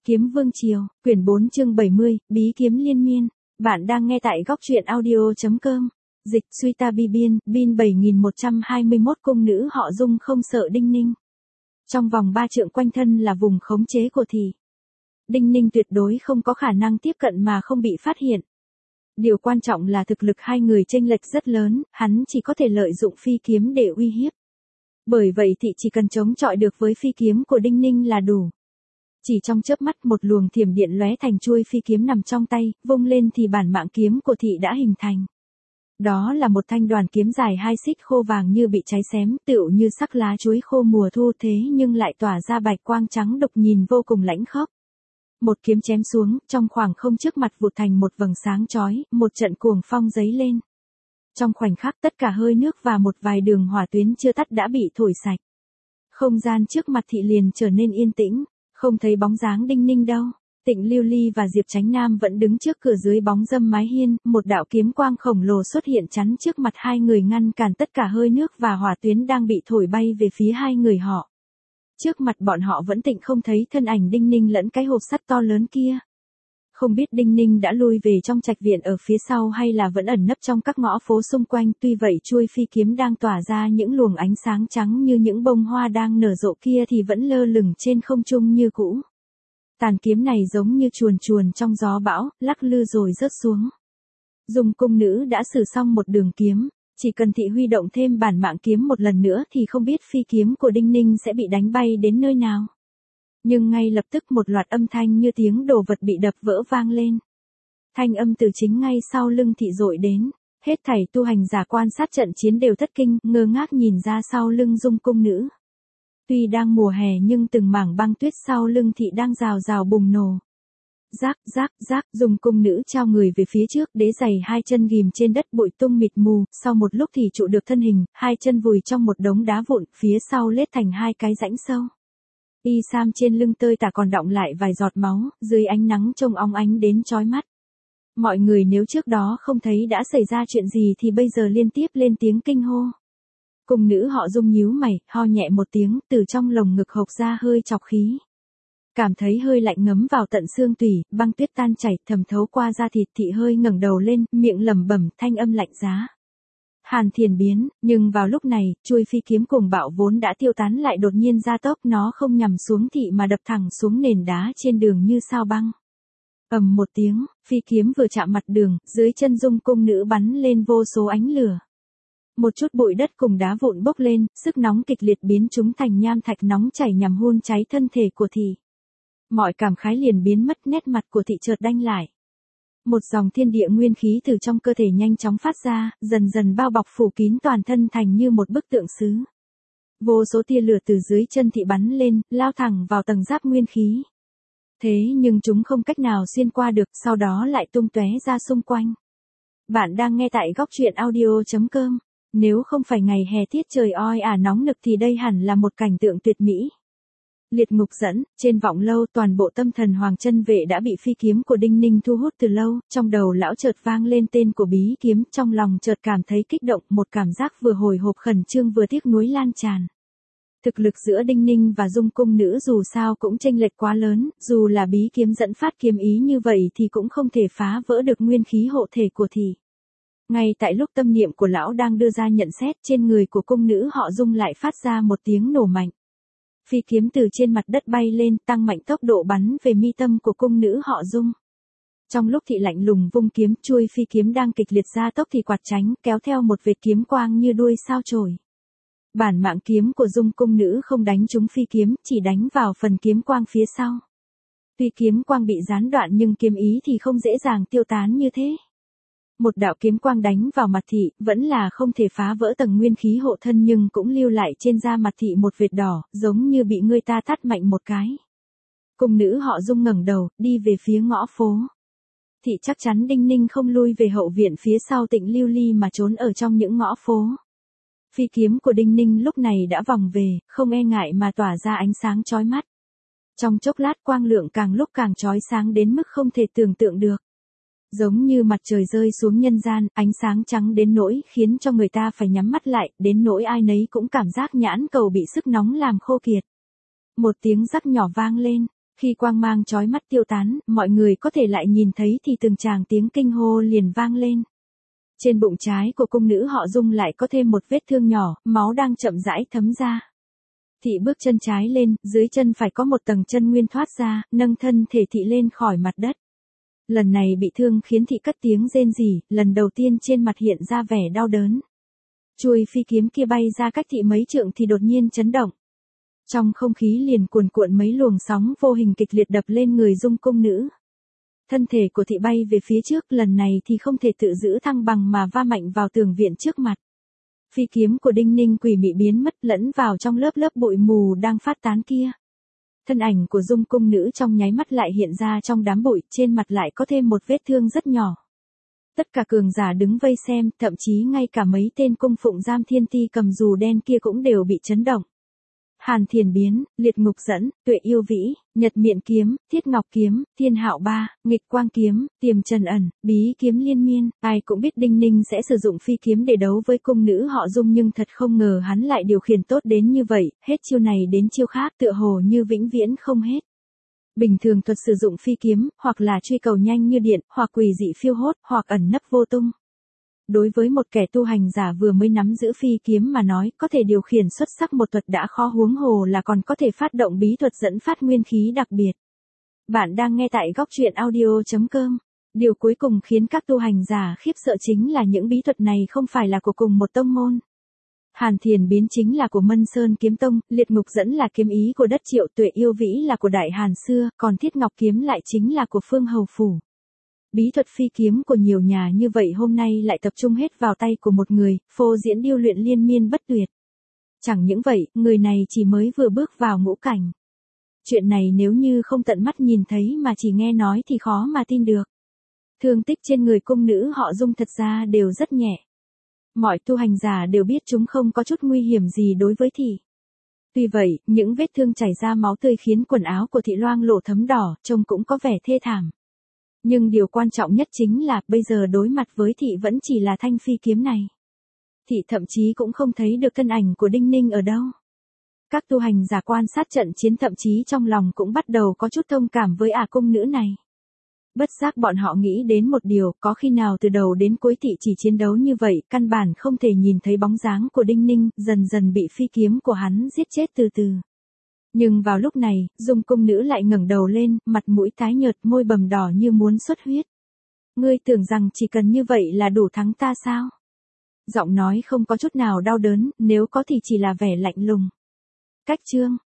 Kiếm Vương Triều, quyển 4 chương 70, Bí kiếm liên miên. Bạn đang nghe tại góc truyện audio.com. Dịch suy ta bi biên, bin 7121 cung nữ họ Dung không sợ Đinh Ninh. Trong vòng 3 trượng quanh thân là vùng khống chế của thị. Đinh Ninh tuyệt đối không có khả năng tiếp cận mà không bị phát hiện. Điều quan trọng là thực lực hai người chênh lệch rất lớn, hắn chỉ có thể lợi dụng phi kiếm để uy hiếp. Bởi vậy thị chỉ cần chống chọi được với phi kiếm của Đinh Ninh là đủ. Chỉ trong chớp mắt một luồng thiểm điện lóe thành chuôi phi kiếm nằm trong tay, vung lên thì bản mạng kiếm của thị đã hình thành. Đó là một thanh đoàn kiếm dài 2 xích khô vàng như bị cháy xém, tựu như sắc lá chuối khô mùa thu thế nhưng lại tỏa ra bạch quang trắng độc nhìn vô cùng lãnh khốc. Một kiếm chém xuống, trong khoảng không trước mặt vụt thành một vầng sáng chói, một trận cuồng phong giấy lên. Trong khoảnh khắc tất cả hơi nước và một vài đường hỏa tuyến chưa tắt đã bị thổi sạch. Không gian trước mặt thị liền trở nên yên tĩnh. Không thấy bóng dáng Đinh Ninh đâu. Tịnh Lưu Ly và Diệp Chánh Nam vẫn đứng trước cửa dưới bóng râm mái hiên, một đạo kiếm quang khổng lồ xuất hiện chắn trước mặt hai người ngăn cản tất cả hơi nước và hỏa tuyến đang bị thổi bay về phía hai người họ. Trước mặt bọn họ vẫn tịnh không thấy thân ảnh Đinh Ninh lẫn cái hộp sắt to lớn kia. Không biết Đinh Ninh đã lui về trong trạch viện ở phía sau hay là vẫn ẩn nấp trong các ngõ phố xung quanh, tuy vậy chuôi phi kiếm đang tỏa ra những luồng ánh sáng trắng như những bông hoa đang nở rộ kia thì vẫn lơ lửng trên không trung như cũ. Tàn kiếm này giống như chuồn chuồn trong gió bão, lắc lư rồi rớt xuống. Dung cung nữ đã sử xong một đường kiếm, chỉ cần thị huy động thêm bản mạng kiếm một lần nữa thì không biết phi kiếm của Đinh Ninh sẽ bị đánh bay đến nơi nào. Nhưng ngay lập tức một loạt âm thanh như tiếng đồ vật bị đập vỡ vang lên. Thanh âm từ chính ngay sau lưng thị dội đến, hết thảy tu hành giả quan sát trận chiến đều thất kinh, ngơ ngác nhìn ra sau lưng Dung cung nữ. Tuy đang mùa hè nhưng từng mảng băng tuyết sau lưng thị đang rào rào bùng nổ. Rác rác rác, Dung cung nữ trao người về phía trước, đế giày hai chân ghim trên đất bụi tung mịt mù, sau một lúc thì trụ được thân hình, hai chân vùi trong một đống đá vụn, phía sau lết thành hai cái rãnh sâu. Y sam trên lưng tơi tả còn đọng lại vài giọt máu, dưới ánh nắng trông óng ánh đến chói mắt. Mọi người nếu trước đó không thấy đã xảy ra chuyện gì thì bây giờ liên tiếp lên tiếng kinh hô. Cung nữ họ Dung nhíu mày, ho nhẹ một tiếng, từ trong lồng ngực hộc ra hơi chọc khí. Cảm thấy hơi lạnh ngấm vào tận xương tủy, băng tuyết tan chảy, thẩm thấu qua da thịt, thị hơi ngẩng đầu lên, miệng lẩm bẩm, thanh âm lạnh giá. Hàn thiền biến, nhưng vào lúc này, chuôi phi kiếm cuồng bạo vốn đã tiêu tán lại đột nhiên gia tốc, nó không nhằm xuống thị mà đập thẳng xuống nền đá trên đường như sao băng. Ầm một tiếng, phi kiếm vừa chạm mặt đường, dưới chân Dung cung nữ bắn lên vô số ánh lửa. Một chút bụi đất cùng đá vụn bốc lên, sức nóng kịch liệt biến chúng thành nham thạch nóng chảy nhằm hun cháy thân thể của thị. Mọi cảm khái liền biến mất, nét mặt của thị chợt đanh lại. Một dòng thiên địa nguyên khí từ trong cơ thể nhanh chóng phát ra, dần dần bao bọc phủ kín toàn thân thành như một bức tượng sứ. Vô số tia lửa từ dưới chân thị bắn lên, lao thẳng vào tầng giáp nguyên khí. Thế nhưng chúng không cách nào xuyên qua được, sau đó lại tung tóe ra xung quanh. Bạn đang nghe tại góc truyện audio.com. Nếu không phải ngày hè tiết trời oi ả nóng nực thì đây hẳn là một cảnh tượng tuyệt mỹ. Liệt ngục dẫn, trên vọng lâu toàn bộ tâm thần Hoàng Chân Vệ đã bị phi kiếm của Đinh Ninh thu hút từ lâu, trong đầu lão chợt vang lên tên của bí kiếm, trong lòng chợt cảm thấy kích động, một cảm giác vừa hồi hộp khẩn trương vừa tiếc nuối lan tràn. Thực lực giữa Đinh Ninh và Dung cung nữ dù sao cũng chênh lệch quá lớn, dù là bí kiếm dẫn phát kiếm ý như vậy thì cũng không thể phá vỡ được nguyên khí hộ thể của thị. Ngay tại lúc tâm niệm của lão đang đưa ra nhận xét, trên người của cung nữ họ Dung lại phát ra một tiếng nổ mạnh. Phi kiếm từ trên mặt đất bay lên, tăng mạnh tốc độ bắn về mi tâm của cung nữ họ Dung. Trong lúc thị lạnh lùng vung kiếm, chuôi phi kiếm đang kịch liệt gia tốc thì quạt tránh, kéo theo một vệt kiếm quang như đuôi sao chổi. Bản mạng kiếm của Dung cung nữ không đánh trúng phi kiếm, chỉ đánh vào phần kiếm quang phía sau. Tuy kiếm quang bị gián đoạn nhưng kiếm ý thì không dễ dàng tiêu tán như thế. Một đạo kiếm quang đánh vào mặt thị, vẫn là không thể phá vỡ tầng nguyên khí hộ thân nhưng cũng lưu lại trên da mặt thị một vệt đỏ, giống như bị người ta tát mạnh một cái. Cung nữ họ Dung ngẩng đầu, đi về phía ngõ phố. Thị chắc chắn Đinh Ninh không lui về hậu viện phía sau Tịnh Lưu Ly mà trốn ở trong những ngõ phố. Phi kiếm của Đinh Ninh lúc này đã vòng về, không e ngại mà tỏa ra ánh sáng chói mắt. Trong chốc lát quang lượng càng lúc càng chói sáng đến mức không thể tưởng tượng được. Giống như mặt trời rơi xuống nhân gian, ánh sáng trắng đến nỗi khiến cho người ta phải nhắm mắt lại, đến nỗi ai nấy cũng cảm giác nhãn cầu bị sức nóng làm khô kiệt. Một tiếng rắc nhỏ vang lên, Khi quang mang chói mắt tiêu tán, mọi người có thể lại nhìn thấy thì từng tràng tiếng kinh hô liền vang lên. Trên bụng trái của cung nữ họ Dung lại có thêm một vết thương nhỏ, máu đang chậm rãi thấm ra. Thị bước chân trái lên, dưới chân phải có một tầng chân nguyên thoát ra, nâng thân thể thị lên khỏi mặt đất. Lần này bị thương khiến thị cất tiếng rên rỉ, lần đầu tiên trên mặt hiện ra vẻ đau đớn. Chuôi phi kiếm kia bay ra cách thị mấy trượng thì đột nhiên chấn động. Trong không khí liền cuồn cuộn mấy luồng sóng vô hình kịch liệt đập lên người Dung cung nữ. Thân thể của thị bay về phía trước, lần này thì không thể tự giữ thăng bằng mà va mạnh vào tường viện trước mặt. Phi kiếm của Đinh Ninh quỷ mị biến mất lẫn vào trong lớp lớp bụi mù đang phát tán kia. Thân ảnh của Dung cung nữ trong nháy mắt lại hiện ra trong đám bụi, trên mặt lại có thêm một vết thương rất nhỏ. Tất cả cường giả đứng vây xem, thậm chí ngay cả mấy tên cung phụng giam thiên ti cầm dù đen kia cũng đều bị chấn động. Hàn Thiền biến, Liệt Ngục dẫn, Tuệ Yêu Vĩ, Nhật Miện kiếm, Thiết Ngọc kiếm, Thiên Hạo ba, Nghịch Quang kiếm, Tiềm Trần ẩn, Bí kiếm liên miên, ai cũng biết Đinh Ninh sẽ sử dụng phi kiếm để đấu với cung nữ họ Dung, nhưng thật không ngờ hắn lại điều khiển tốt đến như vậy, hết chiêu này đến chiêu khác tựa hồ như vĩnh viễn không hết. Bình thường thuật sử dụng phi kiếm, hoặc là truy cầu nhanh như điện, hoặc quỷ dị phiêu hốt, hoặc ẩn nấp vô tung. Đối với một kẻ tu hành giả vừa mới nắm giữ phi kiếm mà nói, có thể điều khiển xuất sắc một thuật đã khó, huống hồ là còn có thể phát động bí thuật dẫn phát nguyên khí đặc biệt. Bạn đang nghe tại góc truyện audio.com. Điều cuối cùng khiến các tu hành giả khiếp sợ chính là những bí thuật này không phải là của cùng một tông môn. Hàn Thiền biến chính là của Mân Sơn kiếm tông, Liệt Ngục dẫn là kiếm ý của đất Triệu, Tuệ Yêu Vĩ là của Đại Hàn xưa, còn Thiết Ngọc kiếm lại chính là của Phương Hầu phủ. Bí thuật phi kiếm của nhiều nhà như vậy hôm nay lại tập trung hết vào tay của một người, phô diễn điêu luyện liên miên bất tuyệt. Chẳng những vậy, người này chỉ mới vừa bước vào ngũ cảnh. Chuyện này nếu như không tận mắt nhìn thấy mà chỉ nghe nói thì khó mà tin được. Thương tích trên người cung nữ họ Dung thật ra đều rất nhẹ. Mọi tu hành giả đều biết chúng không có chút nguy hiểm gì đối với thị. Tuy vậy, những vết thương chảy ra máu tươi khiến quần áo của thị loang lổ thấm đỏ, trông cũng có vẻ thê thảm. Nhưng điều quan trọng nhất chính là, bây giờ đối mặt với thị vẫn chỉ là thanh phi kiếm này. Thị thậm chí cũng không thấy được thân ảnh của Đinh Ninh ở đâu. Các tu hành giả quan sát trận chiến thậm chí trong lòng cũng bắt đầu có chút thông cảm với cung nữ này. Bất giác bọn họ nghĩ đến một điều, có khi nào từ đầu đến cuối thị chỉ chiến đấu như vậy, căn bản không thể nhìn thấy bóng dáng của Đinh Ninh, dần dần bị phi kiếm của hắn giết chết từ từ. Nhưng vào lúc này, Dung cung nữ lại ngẩng đầu lên, mặt mũi tái nhợt, môi bầm đỏ như muốn xuất huyết. Ngươi tưởng rằng chỉ cần như vậy là đủ thắng ta sao? Giọng nói không có chút nào đau đớn, nếu có thì chỉ là vẻ lạnh lùng. Cách chương